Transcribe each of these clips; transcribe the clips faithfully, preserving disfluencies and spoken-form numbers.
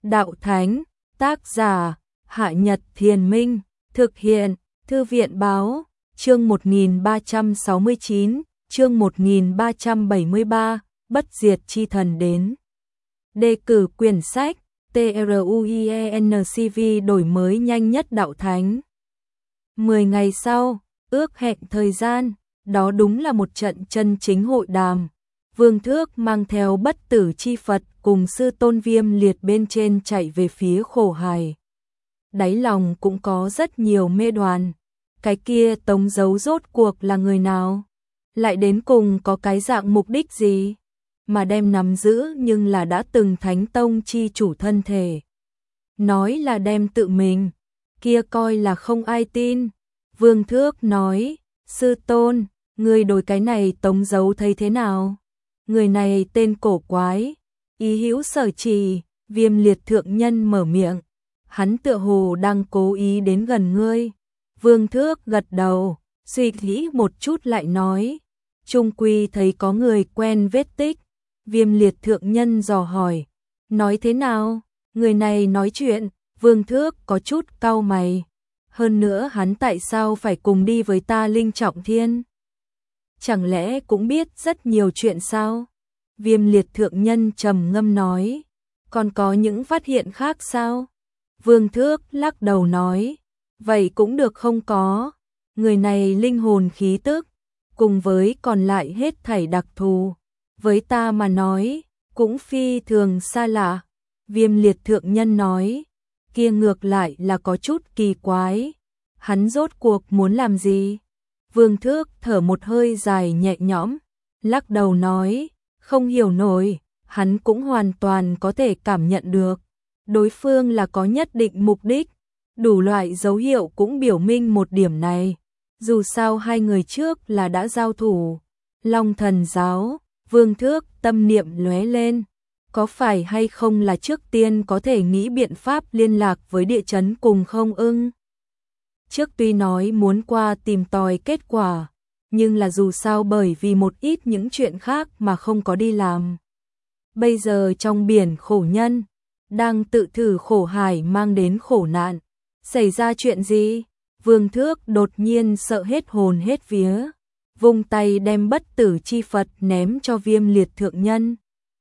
Đạo Thánh, tác giả, Hạ Nhật Thiền Minh, thực hiện, Thư viện Báo, chương một nghìn ba trăm sáu mươi chín, chương một nghìn ba trăm bảy mươi ba, Bất Diệt Chi Thần đến. Đề cử quyển sách, TRUIENCV đổi mới nhanh nhất Đạo Thánh. Mười ngày sau, ước hẹn thời gian, đó đúng là một trận chân chính hội đàm. Vương Thước mang theo Bất Tử Chi Phật cùng sư tôn Viêm Liệt bên trên chạy về phía Khổ Hải. Đáy lòng cũng có rất nhiều mê đoán. Cái kia Tống Dấu rốt cuộc là người nào? Lại đến cùng có cái dạng mục đích gì? Mà đem nắm giữ nhưng là đã từng Thánh Tông chi chủ thân thể. Nói là đem tự mình, kia coi là không ai tin. Vương Thước nói, sư tôn, người đổi cái này Tống Dấu thấy thế nào? Người này tên cổ quái, ý hữu sở trì. Viêm Liệt thượng nhân mở miệng, hắn tựa hồ đang cố ý đến gần ngươi. Vương Thước gật đầu, suy nghĩ một chút lại nói, chung quy thấy có người quen vết tích. Viêm Liệt thượng nhân dò hỏi, nói thế nào? Người này nói chuyện. Vương Thước có chút cau mày. Hơn nữa hắn tại sao phải cùng đi với ta Linh Trọng Thiên? Chẳng lẽ cũng biết rất nhiều chuyện sao? Viêm Liệt thượng nhân trầm ngâm nói, còn có những phát hiện khác sao? Vương Thước lắc đầu nói, vậy cũng được không có. Người này linh hồn khí tức, cùng với còn lại hết thảy đặc thù, với ta mà nói, cũng phi thường xa lạ. Viêm Liệt thượng nhân nói, kia ngược lại là có chút kỳ quái. Hắn rốt cuộc muốn làm gì? Vương Thước thở một hơi dài nhẹ nhõm, lắc đầu nói, không hiểu nổi. Hắn cũng hoàn toàn có thể cảm nhận được đối phương là có nhất định mục đích. Đủ loại dấu hiệu cũng biểu minh một điểm này. Dù sao hai người trước là đã giao thủ. Long Thần Giáo, Vương Thước tâm niệm lóe lên. Có phải hay không là trước tiên có thể nghĩ biện pháp liên lạc với địa chấn cùng không ưng? Trước tuy nói muốn qua tìm tòi kết quả, nhưng là dù sao bởi vì một ít những chuyện khác mà không có đi làm. Bây giờ trong biển khổ nhân, đang tự thử khổ hải mang đến khổ nạn. Xảy ra chuyện gì? Vương Thước đột nhiên sợ hết hồn hết vía, vung tay đem Bất Tử Chi Phật ném cho Viêm Liệt thượng nhân.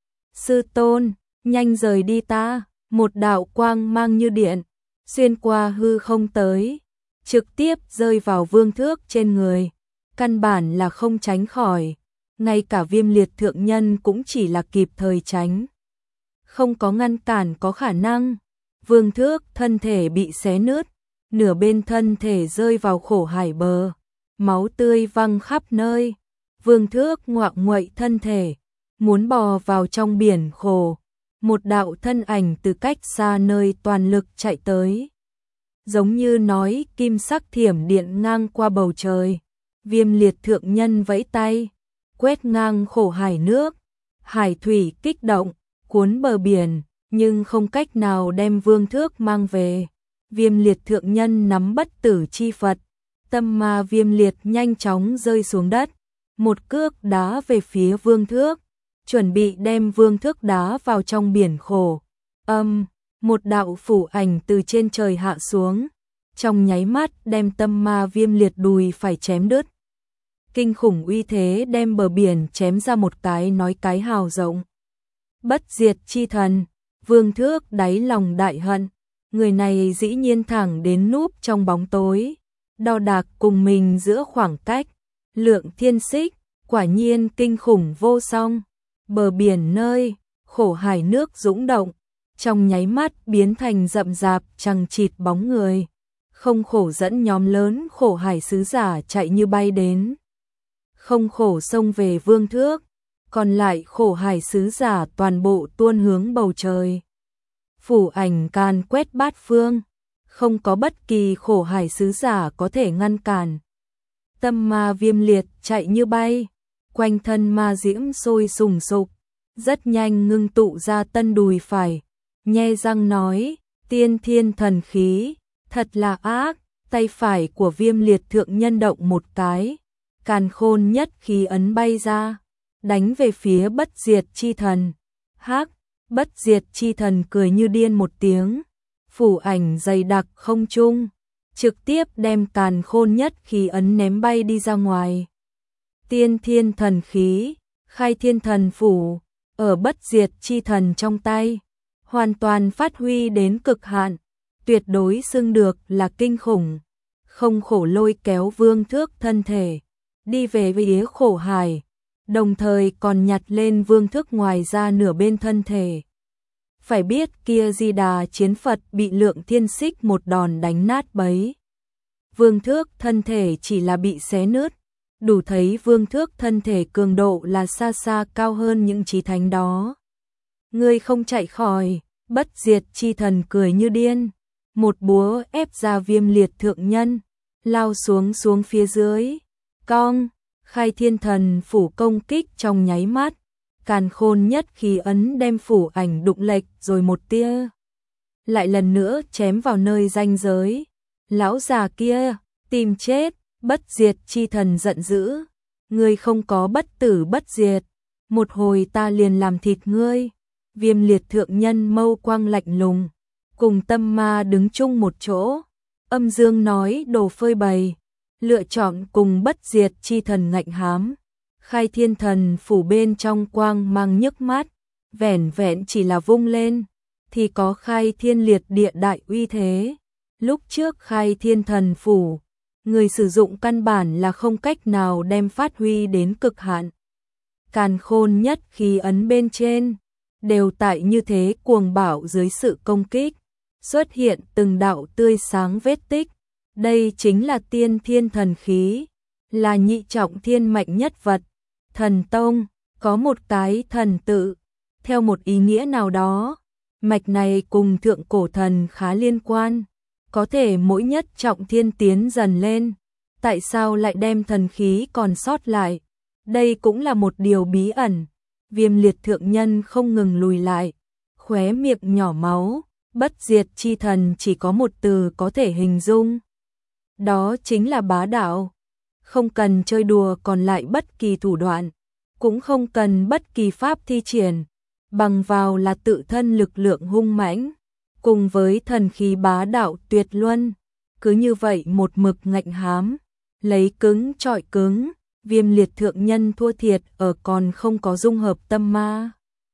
Sư tôn, nhanh rời đi ta. Một đạo quang mang như điện, xuyên qua hư không tới, trực tiếp rơi vào Vương Thước trên người. Căn bản là không tránh khỏi. Ngay cả Viêm Liệt thượng nhân cũng chỉ là kịp thời tránh, không có ngăn cản có khả năng. Vương Thước thân thể bị xé nứt, nửa bên thân thể rơi vào khổ hải bờ, máu tươi văng khắp nơi. Vương Thước ngoạng nguậy thân thể, muốn bò vào trong biển khổ. Một đạo thân ảnh từ cách xa nơi toàn lực chạy tới, giống như nói kim sắc thiểm điện ngang qua bầu trời. Viêm Liệt thượng nhân vẫy tay, quét ngang khổ hải nước. Hải thủy kích động, cuốn bờ biển, nhưng không cách nào đem Vương Thước mang về. Viêm Liệt thượng nhân nắm Bất Tử Chi Phật, tâm ma Viêm Liệt nhanh chóng rơi xuống đất, một cước đá về phía Vương Thước, chuẩn bị đem Vương Thước đá vào trong biển khổ. Âm, một đạo phủ ảnh từ trên trời hạ xuống, trong nháy mắt đem tâm ma Viêm Liệt đùi phải chém đứt. Kinh khủng uy thế đem bờ biển chém ra một cái nói cái hào rộng. Bất diệt chi thần, Vương Thước đáy lòng đại hận. Người này dĩ nhiên thẳng đến núp trong bóng tối, đo đạc cùng mình giữa khoảng cách, lượng thiên xích, quả nhiên kinh khủng vô song. Bờ biển nơi, khổ hải nước dũng động, trong nháy mắt biến thành rậm rạp chằng chịt bóng người. Không khổ dẫn nhóm lớn khổ hải sứ giả chạy như bay đến. Không khổ xông về Vương Thước, còn lại khổ hải sứ giả toàn bộ tuôn hướng bầu trời. Phủ ảnh càn quét bát phương, không có bất kỳ khổ hải sứ giả có thể ngăn cản. Tâm ma Viêm Liệt chạy như bay, quanh thân ma diễm sôi sùng sục, rất nhanh ngưng tụ ra tân đùi phải, nhe răng nói, tiên thiên thần khí, thật là ác. Tay phải của Viêm Liệt thượng nhân động một cái, càn khôn nhất khí ấn bay ra, đánh về phía Bất Diệt Chi Thần. Hắc, Bất diệt chi thần cười như điên một tiếng, phủ ảnh dày đặc không trung, trực tiếp đem càn khôn nhất khí ấn ném bay đi ra ngoài. Tiên thiên thần khí, khai thiên thần phủ, ở bất diệt chi thần trong tay, hoàn toàn phát huy đến cực hạn, tuyệt đối xưng được là kinh khủng. Không khổ lôi kéo Vương Thước thân thể, đi về phía khổ hải, đồng thời còn nhặt lên Vương Thước ngoài ra nửa bên thân thể. Phải biết kia Di Đà chiến Phật bị Lượng Thiên Xích một đòn đánh nát bấy. Vương Thước thân thể chỉ là bị xé nứt, đủ thấy Vương Thước thân thể cường độ là xa xa cao hơn những chí thánh đó. Ngươi không chạy khỏi, bất diệt chi thần cười như điên, một búa ép ra Viêm Liệt thượng nhân, lao xuống xuống phía dưới, cong, khai thiên thần phủ công kích trong nháy mắt, càn khôn nhất khí ấn đem phủ ảnh đụng lệch rồi một tia. Lại lần nữa chém vào nơi ranh giới, lão già kia, tìm chết, bất diệt chi thần giận dữ, ngươi không có bất tử bất diệt, một hồi ta liền làm thịt ngươi. Viêm Liệt thượng nhân mâu quang lạnh lùng, cùng tâm ma đứng chung một chỗ, âm dương nói đồ phơi bày, lựa chọn cùng bất diệt chi thần ngạnh hám. Khai thiên thần phủ bên trong quang mang nhức mắt, vẻn vẹn chỉ là vung lên, thì có khai thiên liệt địa đại uy thế. Lúc trước khai thiên thần phủ, người sử dụng căn bản là không cách nào đem phát huy đến cực hạn. Càn khôn nhất khí ấn bên trên, đều tại như thế cuồng bạo dưới sự công kích, xuất hiện từng đạo tươi sáng vết tích. Đây chính là tiên thiên thần khí, là nhị trọng thiên mạnh nhất vật. Thần tông, có một cái thần tự, theo một ý nghĩa nào đó, mạch này cùng thượng cổ thần khá liên quan, có thể mỗi nhất trọng thiên tiến dần lên, tại sao lại đem thần khí còn sót lại? Đây cũng là một điều bí ẩn. Viêm Liệt thượng nhân không ngừng lùi lại, khóe miệng nhỏ máu, bất diệt chi thần chỉ có một từ có thể hình dung. Đó chính là bá đạo. Không cần chơi đùa còn lại bất kỳ thủ đoạn, cũng không cần bất kỳ pháp thi triển, bằng vào là tự thân lực lượng hung mãnh, cùng với thần khí bá đạo tuyệt luân, cứ như vậy một mực ngạnh hám, lấy cứng chọi cứng. Viêm Liệt thượng nhân thua thiệt ở còn không có dung hợp tâm ma.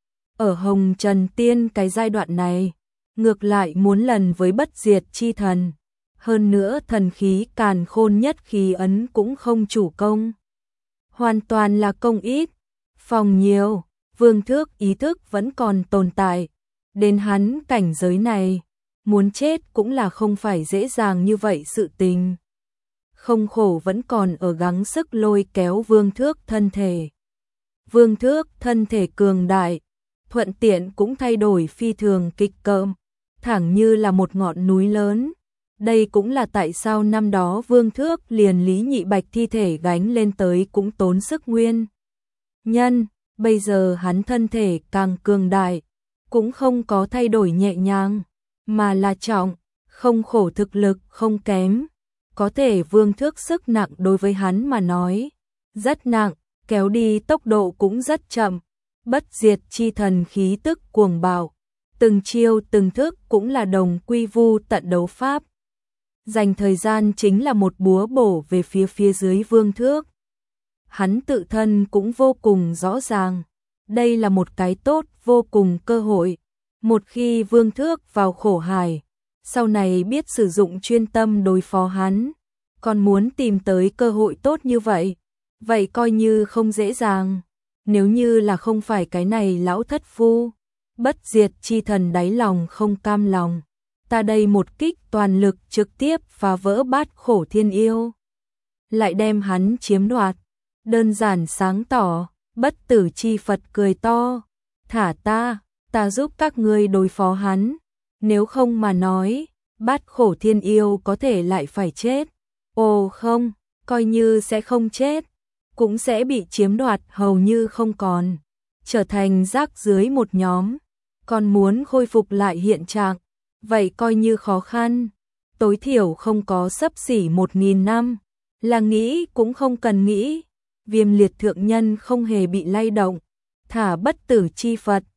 Ở Hồng Trần Tiên cái giai đoạn này, ngược lại muốn lần với bất diệt chi thần. Hơn nữa thần khí càn khôn nhất khí ấn cũng không chủ công. Hoàn toàn là công ít, phòng nhiều, Vương Thước ý thức vẫn còn tồn tại. Đến hắn cảnh giới này, muốn chết cũng là không phải dễ dàng như vậy sự tình. Không khổ vẫn còn ở gắng sức lôi kéo Vương Thước thân thể. Vương Thước thân thể cường đại, thuận tiện cũng thay đổi phi thường kịch cỡm, thẳng như là một ngọn núi lớn. Đây cũng là tại sao năm đó Vương Thước liền Lý Nhị Bạch thi thể gánh lên tới cũng tốn sức nguyên. Nhân, bây giờ hắn thân thể càng cường đại, cũng không có thay đổi nhẹ nhàng, mà là trọng, không khổ thực lực không kém. Có thể Vương Thước sức nặng đối với hắn mà nói, rất nặng, kéo đi tốc độ cũng rất chậm. Bất diệt chi thần khí tức cuồng bạo, từng chiêu từng thức cũng là đồng quy vu tận đấu pháp. Dành thời gian chính là một búa bổ về phía phía dưới Vương Thước. Hắn tự thân cũng vô cùng rõ ràng, đây là một cái tốt vô cùng cơ hội. Một khi Vương Thước vào khổ hải, sau này biết sử dụng chuyên tâm đối phó hắn, còn muốn tìm tới cơ hội tốt như vậy, vậy coi như không dễ dàng. Nếu như là không phải cái này lão thất phu, bất diệt chi thần đáy lòng không cam lòng, ta đây một kích toàn lực trực tiếp phá vỡ bát khổ thiên yêu, lại đem hắn chiếm đoạt. Đơn giản sáng tỏ, bất tử chi Phật cười to, thả ta, ta giúp các ngươi đối phó hắn, nếu không mà nói, bát khổ thiên yêu có thể lại phải chết. Ồ không, coi như sẽ không chết, cũng sẽ bị chiếm đoạt hầu như không còn, trở thành rác dưới một nhóm. Còn muốn khôi phục lại hiện trạng, vậy coi như khó khăn, tối thiểu không có xấp xỉ một nghìn năm, là nghĩ cũng không cần nghĩ. Viêm Liệt thượng nhân không hề bị lay động, thả bất tử chi Phật,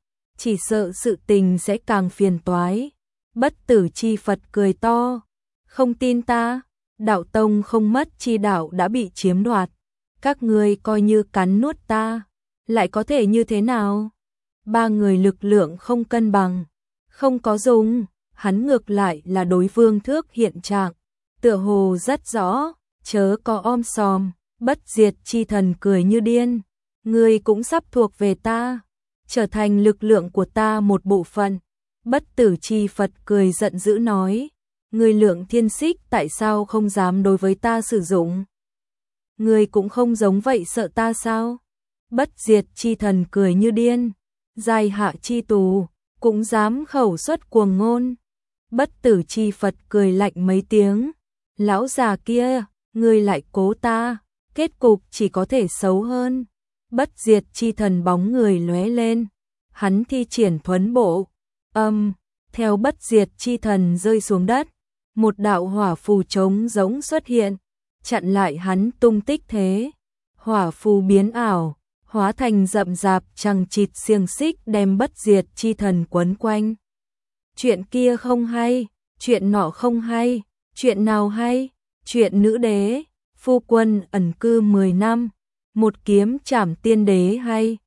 chỉ sợ sự tình sẽ càng phiền toái. Bất tử chi Phật cười to, không tin ta, đạo tông không mất chi đạo đã bị chiếm đoạt, các ngươi coi như cắn nuốt ta, lại có thể như thế nào? Ba người lực lượng không cân bằng, không có dùng, hắn ngược lại là đối Vương Thước hiện trạng, tựa hồ rất rõ, chớ có om sòm. Bất diệt chi thần cười như điên, ngươi cũng sắp thuộc về ta, trở thành lực lượng của ta một bộ phận. Bất tử chi Phật cười giận dữ nói, ngươi Lượng Thiên Xích tại sao không dám đối với ta sử dụng? Ngươi cũng không giống vậy sợ ta sao? Bất diệt chi thần cười như điên, giai hạ chi tù, cũng dám khẩu xuất cuồng ngôn. Bất tử chi Phật cười lạnh mấy tiếng, lão già kia, ngươi lại cố ta, kết cục chỉ có thể xấu hơn. Bất diệt chi thần bóng người lóe lên, hắn thi triển thuấn bộ, âm, theo bất diệt chi thần rơi xuống đất, một đạo hỏa phù trống giống xuất hiện, chặn lại hắn tung tích thế. Hỏa phù biến ảo, hóa thành rậm rạp chằng chịt xiềng xích đem bất diệt chi thần quấn quanh. Chuyện kia không hay, chuyện nọ không hay, chuyện nào hay? Chuyện nữ đế, phu quân ẩn cư mười năm, một kiếm trảm tiên đế hay?